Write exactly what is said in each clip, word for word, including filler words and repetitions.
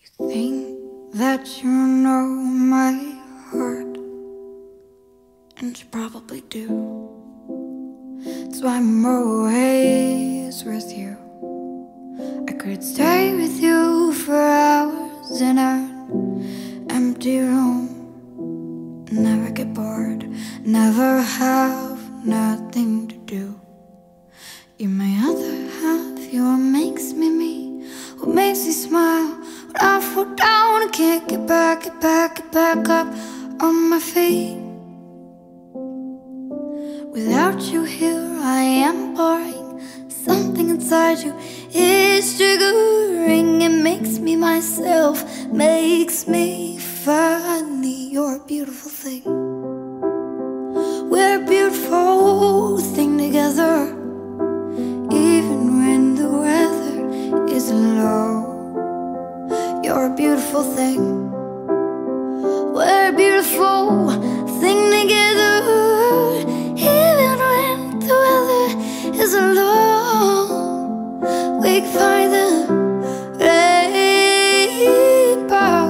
Think that you know my heart, and you probably do. That's why I'm always with you. I could stay with you for hours in an empty room, never get bored, never have nothing to do. You're my other half, you're what makes me me, what makes me smile when I fall down and can't get back, get back, get back up on my feet. Without you here I am boring. Something inside you is triggering. It makes me myself, makes me funny. You're a beautiful thing. We're a beautiful thing together, even when the weather is low. You're a beautiful thing. We're a beautiful thing together, even when the weather is low. We can find the rainbow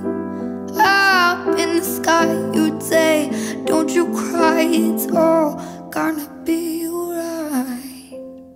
up in the sky. You'd say, don't you cry, it's all gonna be alright.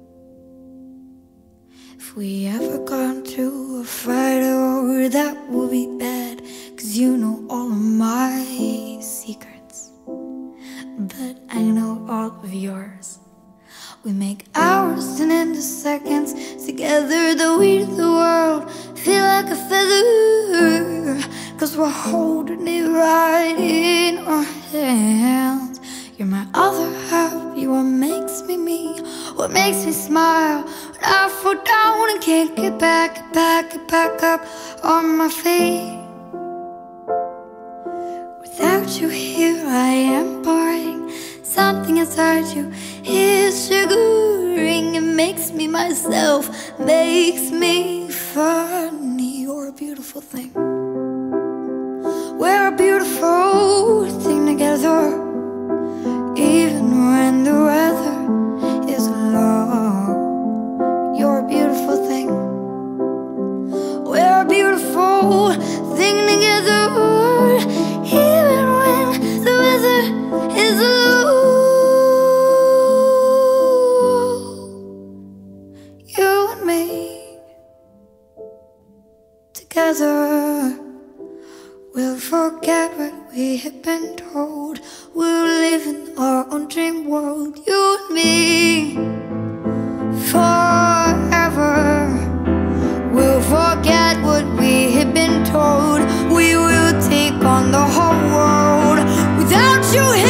If we ever got into a fight, oh, that would be bad, 'cause you know all of my secrets, but I know all of yours. We make hours turn into seconds together. The weight of the world feel like a feather, 'cause we're holding it right in our hands. You're my other half, you're what makes me me, what makes me smile when I fall down and can't get back, get back, get back up on my feet. Without you here I am boring. Something inside you is sugaring. It makes me myself, makes me funny. You're a beautiful thing. We're a beautiful thing together, even when the weather is low. You're a beautiful thing. We're a beautiful thing together, even when the weather is low. You and me together, we'll forget what we have been told. We'll live in our own dream world. You and me forever. We'll forget what we have been told. We will take on the whole world without you here.